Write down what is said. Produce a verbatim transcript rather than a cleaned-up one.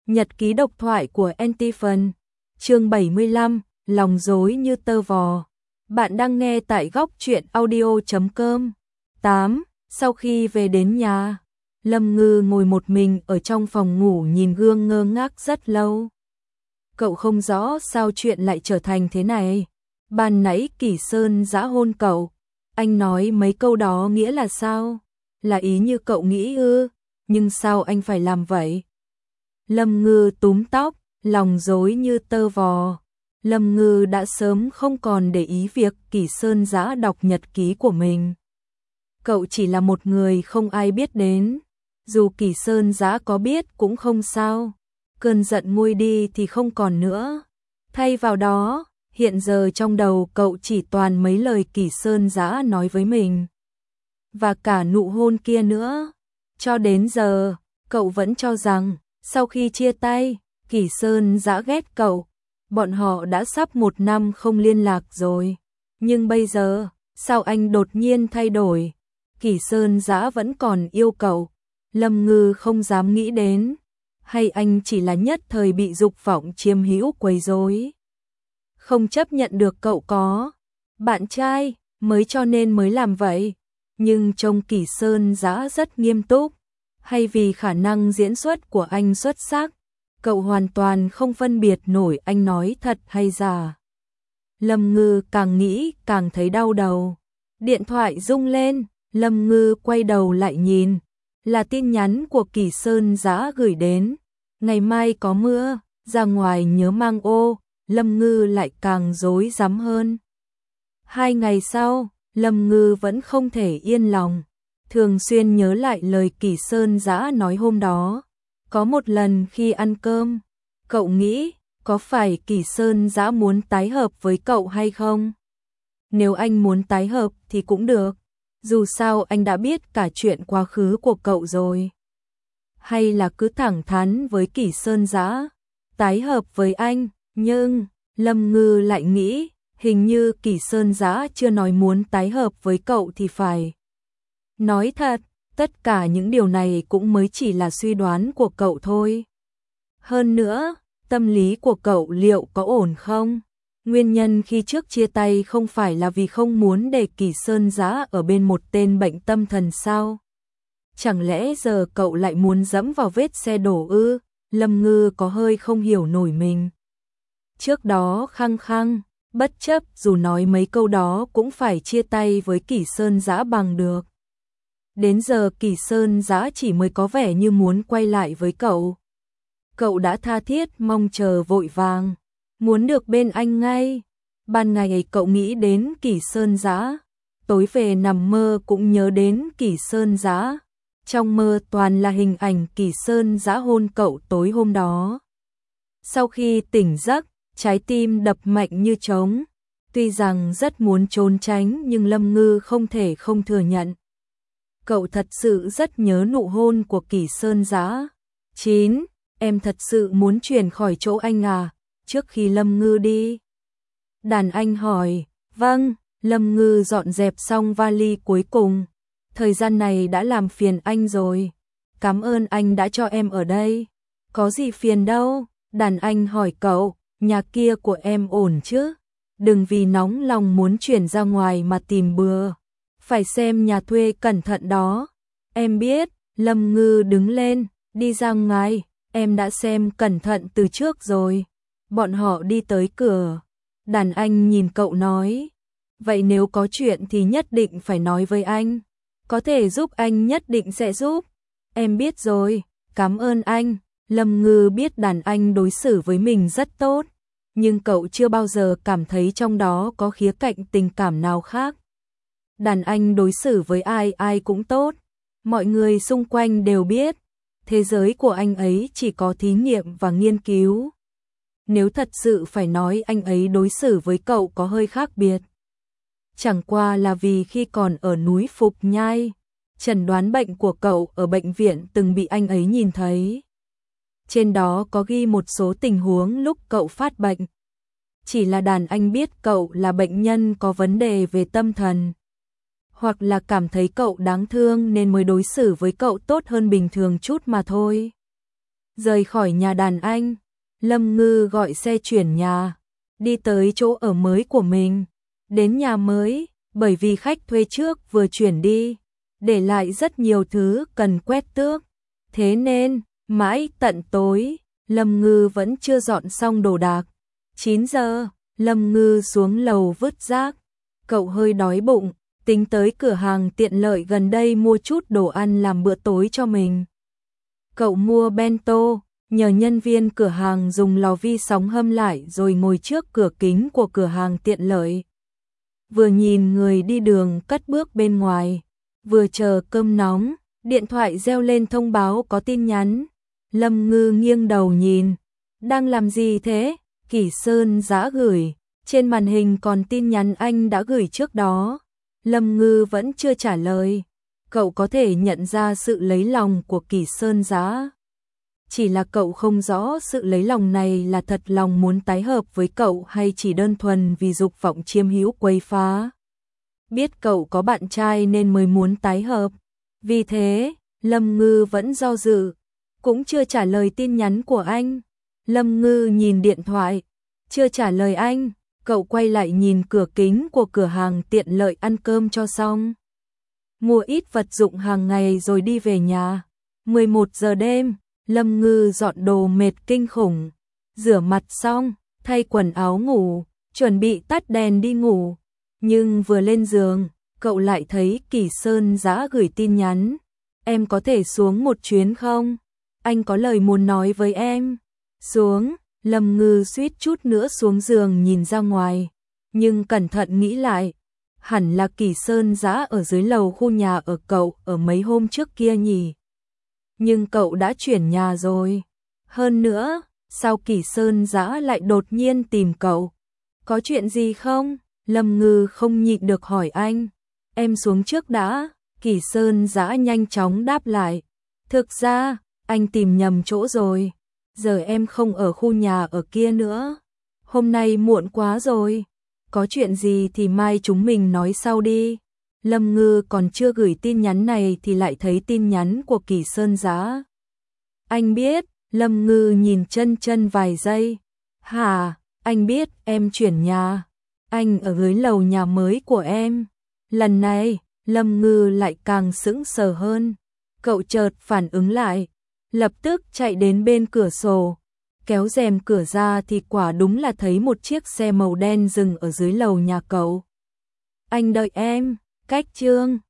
Nhật ký độc thoại của Antiphon, chương bảy mươi lăm, lòng rối như tơ vò. Bạn đang nghe tại góc truyện audio chấm com. tám. Sau khi về đến nhà, Lâm Ngư ngồi một mình ở trong phòng ngủ nhìn gương ngơ ngác rất lâu. Cậu không rõ sao chuyện lại trở thành thế này. Ban nãy Kỷ Sơn giã hôn cậu, anh nói mấy câu đó nghĩa là sao? Là ý như cậu nghĩ ư? Nhưng sao anh phải làm vậy? Lâm Ngư túm tóc, lòng rối như tơ vò. Lâm Ngư đã sớm không còn để ý việc Kỷ Sơn giã đọc nhật ký của mình. Cậu chỉ là một người không ai biết đến. Dù Kỷ Sơn giã có biết cũng không sao. Cơn giận nguôi đi thì không còn nữa. Thay vào đó, hiện giờ trong đầu cậu chỉ toàn mấy lời Kỷ Sơn giã nói với mình. Và cả nụ hôn kia nữa. Cho đến giờ, cậu vẫn cho rằng sau khi chia tay, Kỷ Sơn giã ghét cậu. Bọn họ đã sắp một năm không liên lạc rồi. Nhưng bây giờ, sao anh đột nhiên thay đổi? Kỷ Sơn giã vẫn còn yêu cậu. Lâm Ngư không dám nghĩ đến. Hay anh chỉ là nhất thời bị dục vọng chiếm hữu quấy rối? Không chấp nhận được cậu có bạn trai, mới cho nên mới làm vậy. Nhưng trông Kỷ Sơn giã rất nghiêm túc. Hay vì khả năng diễn xuất của anh xuất sắc, cậu hoàn toàn không phân biệt nổi anh nói thật hay giả. Lâm Ngư càng nghĩ càng thấy đau đầu. Điện thoại rung lên, Lâm Ngư quay đầu lại nhìn. Là tin nhắn của Kỷ Sơn giã gửi đến. Ngày mai có mưa, ra ngoài nhớ mang ô. Lâm Ngư lại càng rối rắm hơn. Hai ngày sau, Lâm Ngư vẫn không thể yên lòng. Thường xuyên nhớ lại lời Kỷ Sơn giã nói hôm đó. Có một lần khi ăn cơm, cậu nghĩ có phải Kỷ Sơn giã muốn tái hợp với cậu hay không? Nếu anh muốn tái hợp thì cũng được. Dù sao anh đã biết cả chuyện quá khứ của cậu rồi. Hay là cứ thẳng thắn với Kỷ Sơn giã, tái hợp với anh. Nhưng Lâm Ngư lại nghĩ hình như Kỷ Sơn giã chưa nói muốn tái hợp với cậu thì phải. Nói thật, tất cả những điều này cũng mới chỉ là suy đoán của cậu thôi. Hơn nữa, tâm lý của cậu liệu có ổn không? Nguyên nhân khi trước chia tay không phải là vì không muốn để Kỷ Sơn giã ở bên một tên bệnh tâm thần sao? Chẳng lẽ giờ cậu lại muốn dẫm vào vết xe đổ ư? Lâm Ngư có hơi không hiểu nổi mình. Trước đó khăng khăng, bất chấp dù nói mấy câu đó cũng phải chia tay với Kỷ Sơn giã bằng được. Đến giờ Kỷ Sơn giã chỉ mới có vẻ như muốn quay lại với cậu. Cậu đã tha thiết mong chờ vội vàng, muốn được bên anh ngay. Ban ngày cậu nghĩ đến Kỷ Sơn giã, tối về nằm mơ cũng nhớ đến Kỷ Sơn giã. Trong mơ toàn là hình ảnh Kỷ Sơn giã hôn cậu tối hôm đó. Sau khi tỉnh giấc, trái tim đập mạnh như trống. Tuy rằng rất muốn trốn tránh nhưng Lâm Ngư không thể không thừa nhận. Cậu thật sự rất nhớ nụ hôn của Kỷ Sơn giã. chín. Em thật sự muốn chuyển khỏi chỗ anh à? Trước khi Lâm Ngư đi, đàn anh hỏi. Vâng. Lâm Ngư dọn dẹp xong vali cuối cùng. Thời gian này đã làm phiền anh rồi. Cảm ơn anh đã cho em ở đây. Có gì phiền đâu. Đàn anh hỏi cậu, nhà kia của em ổn chứ? Đừng vì nóng lòng muốn chuyển ra ngoài mà tìm bừa. Phải xem nhà thuê cẩn thận đó. Em biết. Lâm Ngư đứng lên, đi ra ngoài. Em đã xem cẩn thận từ trước rồi. Bọn họ đi tới cửa. Đàn anh nhìn cậu nói. Vậy nếu có chuyện thì nhất định phải nói với anh. Có thể giúp anh nhất định sẽ giúp. Em biết rồi, cảm ơn anh. Lâm Ngư biết đàn anh đối xử với mình rất tốt. Nhưng cậu chưa bao giờ cảm thấy trong đó có khía cạnh tình cảm nào khác. Đàn anh đối xử với ai ai cũng tốt. Mọi người xung quanh đều biết. Thế giới của anh ấy chỉ có thí nghiệm và nghiên cứu. Nếu thật sự phải nói anh ấy đối xử với cậu có hơi khác biệt. Chẳng qua là vì khi còn ở núi Phục Nhai, chẩn đoán bệnh của cậu ở bệnh viện từng bị anh ấy nhìn thấy. Trên đó có ghi một số tình huống lúc cậu phát bệnh. Chỉ là đàn anh biết cậu là bệnh nhân có vấn đề về tâm thần. Hoặc là cảm thấy cậu đáng thương nên mới đối xử với cậu tốt hơn bình thường chút mà thôi. Rời khỏi nhà đàn anh, Lâm Ngư gọi xe chuyển nhà, đi tới chỗ ở mới của mình. Đến nhà mới, bởi vì khách thuê trước vừa chuyển đi, để lại rất nhiều thứ cần quét tước. Thế nên, mãi tận tối, Lâm Ngư vẫn chưa dọn xong đồ đạc. chín giờ, Lâm Ngư xuống lầu vứt rác. Cậu hơi đói bụng, tính tới cửa hàng tiện lợi gần đây mua chút đồ ăn làm bữa tối cho mình. Cậu mua bento, nhờ nhân viên cửa hàng dùng lò vi sóng hâm lại rồi ngồi trước cửa kính của cửa hàng tiện lợi. Vừa nhìn người đi đường cất bước bên ngoài, vừa chờ cơm nóng, điện thoại reo lên thông báo có tin nhắn. Lâm Ngư nghiêng đầu nhìn, đang làm gì thế? Kỷ Sơn Dã gửi, trên màn hình còn tin nhắn anh đã gửi trước đó. Lâm Ngư vẫn chưa trả lời. Cậu có thể nhận ra sự lấy lòng của Kỷ Sơn Dã. Chỉ là cậu không rõ sự lấy lòng này là thật lòng muốn tái hợp với cậu hay chỉ đơn thuần vì dục vọng chiếm hữu quấy phá. Biết cậu có bạn trai nên mới muốn tái hợp. Vì thế, Lâm Ngư vẫn do dự, cũng chưa trả lời tin nhắn của anh. Lâm Ngư nhìn điện thoại, chưa trả lời anh, cậu quay lại nhìn cửa kính của cửa hàng tiện lợi ăn cơm cho xong. Mua ít vật dụng hàng ngày rồi đi về nhà. mười một giờ đêm, Lâm Ngư dọn đồ mệt kinh khủng, rửa mặt xong, thay quần áo ngủ, chuẩn bị tắt đèn đi ngủ. Nhưng vừa lên giường, cậu lại thấy Kỷ Sơn Dã gửi tin nhắn. Em có thể xuống một chuyến không? Anh có lời muốn nói với em. Xuống, Lâm Ngư suýt chút nữa xuống giường nhìn ra ngoài. Nhưng cẩn thận nghĩ lại, hẳn là Kỷ Sơn Dã ở dưới lầu khu nhà ở cậu ở mấy hôm trước kia nhỉ. Nhưng cậu đã chuyển nhà rồi. Hơn nữa, sao Kỷ Sơn Dã lại đột nhiên tìm cậu? Có chuyện gì không? Lâm Ngư không nhịn được hỏi anh. Em xuống trước đã. Kỷ Sơn Dã nhanh chóng đáp lại. Thực ra, anh tìm nhầm chỗ rồi. Giờ em không ở khu nhà ở kia nữa. Hôm nay muộn quá rồi. Có chuyện gì thì mai chúng mình nói sau đi. Lâm Ngư còn chưa gửi tin nhắn này thì lại thấy tin nhắn của Kỷ Sơn Dã. Anh biết, Lâm Ngư nhìn chân chân vài giây. Hả, anh biết em chuyển nhà. Anh ở dưới lầu nhà mới của em. Lần này, Lâm Ngư lại càng sững sờ hơn. Cậu chợt phản ứng lại, lập tức chạy đến bên cửa sổ. Kéo rèm cửa ra thì quả đúng là thấy một chiếc xe màu đen dừng ở dưới lầu nhà cậu. Anh đợi em, cách chương.